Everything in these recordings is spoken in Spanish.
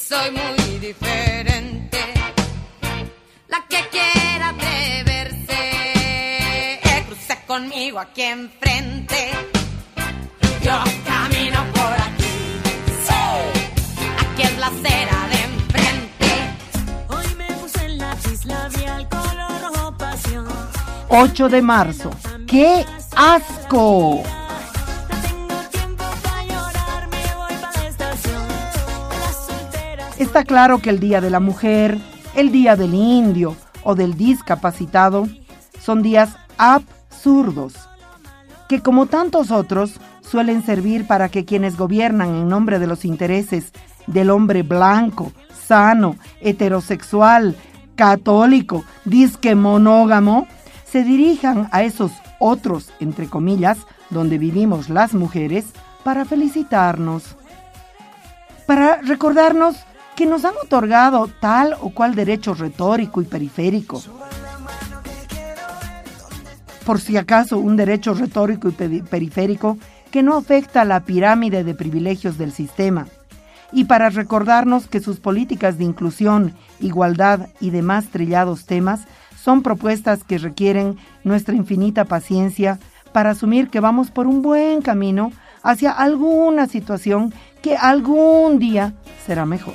soy muy diferente. La que quiera atreverse, cruce conmigo aquí enfrente. Yo camino por aquí, sí. Aquí es la acera de enfrente. Hoy me puse el lápiz labial color rojo pasión. 8 de marzo. ¡Qué asco! Está claro que el Día de la Mujer, el Día del Indio o del Discapacitado son días absurdos, que como tantos otros suelen servir para que quienes gobiernan en nombre de los intereses del hombre blanco, sano, heterosexual, católico, disque monógamo, se dirijan a esos otros, entre comillas, donde vivimos las mujeres, para felicitarnos, para recordarnos que nos han otorgado tal o cual derecho retórico y periférico. Por si acaso, un derecho retórico y periférico que no afecta a la pirámide de privilegios del sistema. Y para recordarnos que sus políticas de inclusión, igualdad y demás trillados temas son propuestas que requieren nuestra infinita paciencia para asumir que vamos por un buen camino hacia alguna situación que algún día será mejor.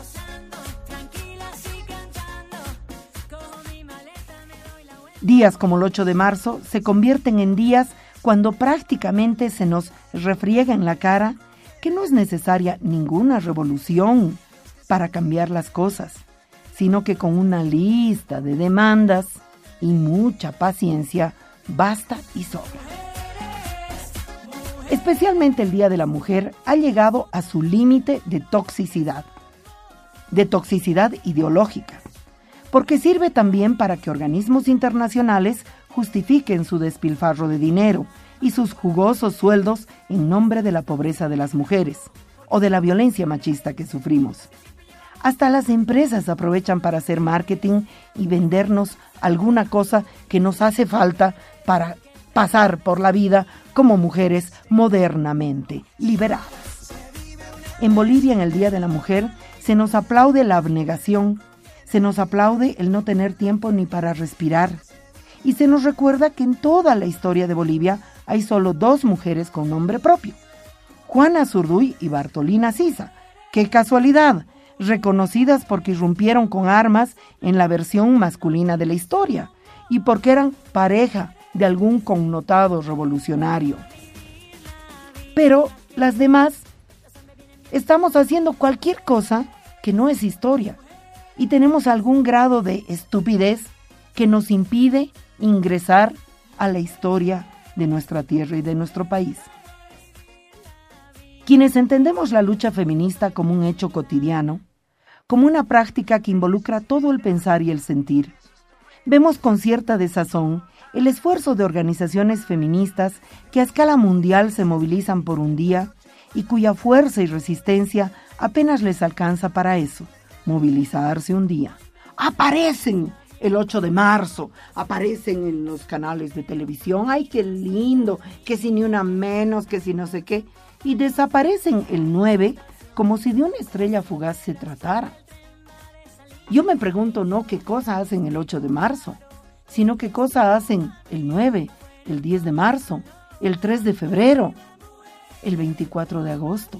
Días como el 8 de marzo se convierten en días cuando prácticamente se nos refriega en la cara que no es necesaria ninguna revolución para cambiar las cosas, sino que con una lista de demandas y mucha paciencia basta y sobra. Especialmente el Día de la Mujer ha llegado a su límite de toxicidad ideológica, porque sirve también para que organismos internacionales justifiquen su despilfarro de dinero y sus jugosos sueldos en nombre de la pobreza de las mujeres o de la violencia machista que sufrimos. Hasta las empresas aprovechan para hacer marketing y vendernos alguna cosa que nos hace falta para pasar por la vida como mujeres modernamente liberadas. En Bolivia, en el Día de la Mujer, se nos aplaude la abnegación, se nos aplaude el no tener tiempo ni para respirar, y se nos recuerda que en toda la historia de Bolivia hay solo 2 mujeres con nombre propio, Juana Zurduy y Bartolina Sisa. ¡Qué casualidad! Reconocidas porque irrumpieron con armas en la versión masculina de la historia y porque eran pareja de algún connotado revolucionario. Pero las demás estamos haciendo cualquier cosa que no es historia y tenemos algún grado de estupidez que nos impide ingresar a la historia de nuestra tierra y de nuestro país. Quienes entendemos la lucha feminista como un hecho cotidiano, como una práctica que involucra todo el pensar y el sentir, vemos con cierta desazón el esfuerzo de organizaciones feministas que a escala mundial se movilizan por un día y cuya fuerza y resistencia apenas les alcanza para eso, movilizarse un día. ¡Aparecen! El 8 de marzo, aparecen en los canales de televisión, ¡ay, qué lindo! Que si ni una menos, que si no sé qué, y desaparecen el 9 como si de una estrella fugaz se tratara. Yo me pregunto no qué cosa hacen el 8 de marzo, sino qué cosa hacen el 9, el 10 de marzo, el 3 de febrero, el 24 de agosto.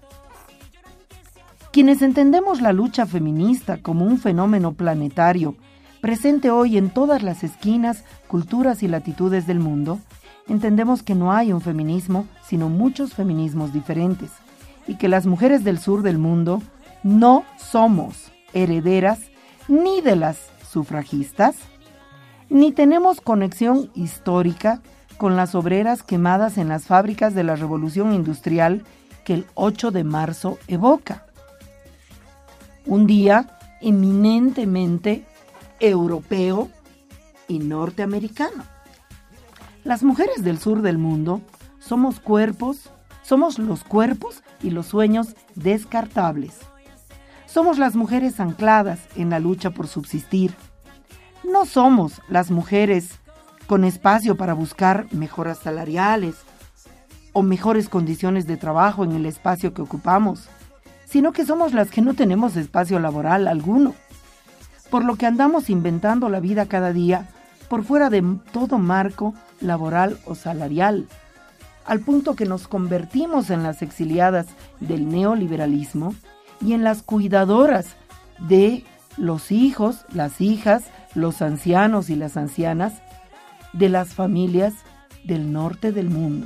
Quienes entendemos la lucha feminista como un fenómeno planetario, presente hoy en todas las esquinas, culturas y latitudes del mundo, entendemos que no hay un feminismo, sino muchos feminismos diferentes, y que las mujeres del sur del mundo no somos herederas ni de las sufragistas, ni tenemos conexión histórica con las obreras quemadas en las fábricas de la revolución industrial que el 8 de marzo evoca. Un día eminentemente europeo y norteamericano. Las mujeres del sur del mundo somos los cuerpos y los sueños descartables. Somos las mujeres ancladas en la lucha por subsistir. No somos las mujeres con espacio para buscar mejoras salariales o mejores condiciones de trabajo en el espacio que ocupamos, sino que somos las que no tenemos espacio laboral alguno, por lo que andamos inventando la vida cada día por fuera de todo marco laboral o salarial, al punto que nos convertimos en las exiliadas del neoliberalismo y en las cuidadoras de los hijos, las hijas, los ancianos y las ancianas de las familias del norte del mundo.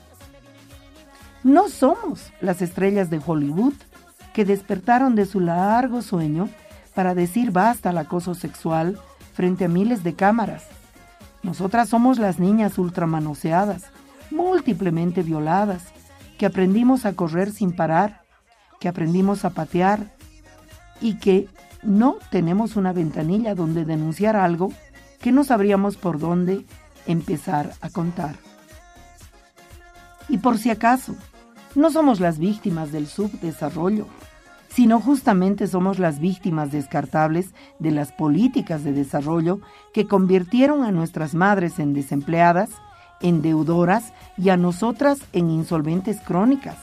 No somos las estrellas de Hollywood que despertaron de su largo sueño para decir basta al acoso sexual frente a miles de cámaras. Nosotras somos las niñas ultramanoseadas, múltiplemente violadas, que aprendimos a correr sin parar, que aprendimos a patear y que no tenemos una ventanilla donde denunciar algo que no sabríamos por dónde empezar a contar. Y por si acaso, no somos las víctimas del subdesarrollo, sino justamente somos las víctimas descartables de las políticas de desarrollo que convirtieron a nuestras madres en desempleadas, en deudoras y a nosotras en insolventes crónicas.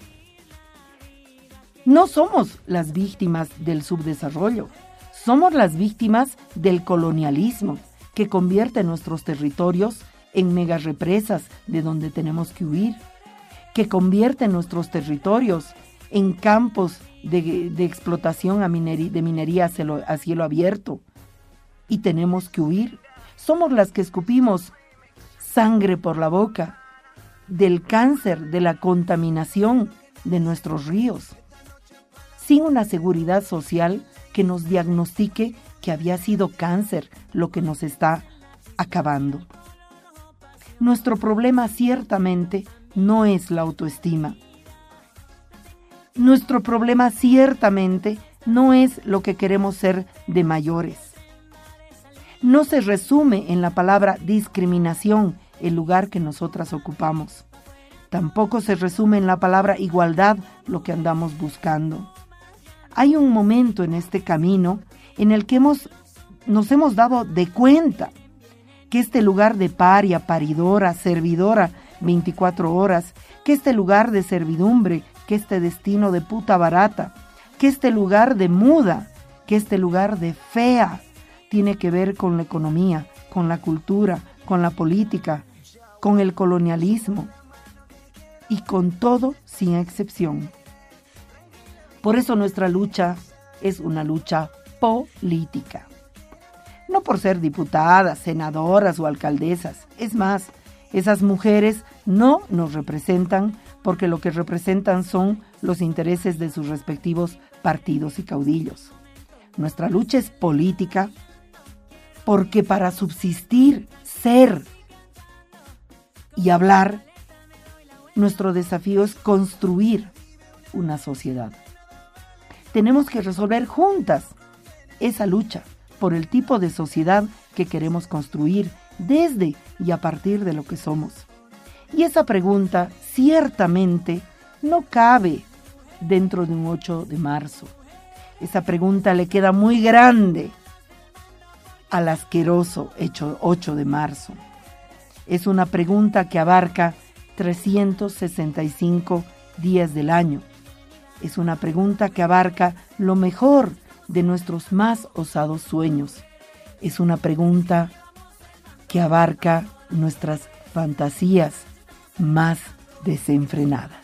No somos las víctimas del subdesarrollo, somos las víctimas del colonialismo que convierte nuestros territorios en megarepresas de donde tenemos que huir, que convierte nuestros territorios en campos de explotación de minería a cielo abierto y tenemos que huir. Somos las que escupimos sangre por la boca del cáncer, de la contaminación de nuestros ríos, sin una seguridad social que nos diagnostique que había sido cáncer lo que nos está acabando. Nuestro problema ciertamente no es la autoestima. Nuestro problema ciertamente no es lo que queremos ser de mayores. No se resume en la palabra discriminación el lugar que nosotras ocupamos. Tampoco se resume en la palabra igualdad lo que andamos buscando. Hay un momento en este camino en el que nos hemos dado de cuenta que este lugar de paria, paridora, servidora 24 horas, que este lugar de servidumbre, que este destino de puta barata, que este lugar de muda, que este lugar de fea, tiene que ver con la economía, con la cultura, con la política, con el colonialismo y con todo sin excepción. Por eso nuestra lucha es una lucha política. No por ser diputadas, senadoras o alcaldesas. Es más, esas mujeres no nos representan porque lo que representan son los intereses de sus respectivos partidos y caudillos. Nuestra lucha es política porque para subsistir, ser y hablar, nuestro desafío es construir una sociedad. Tenemos que resolver juntas esa lucha por el tipo de sociedad que queremos construir desde y a partir de lo que somos. Y esa pregunta ciertamente no cabe dentro de un 8 de marzo. Esa pregunta le queda muy grande al asqueroso 8 de marzo. Es una pregunta que abarca 365 días del año. Es una pregunta que abarca lo mejor de nuestros más osados sueños. Es una pregunta que abarca nuestras fantasías más desenfrenadas.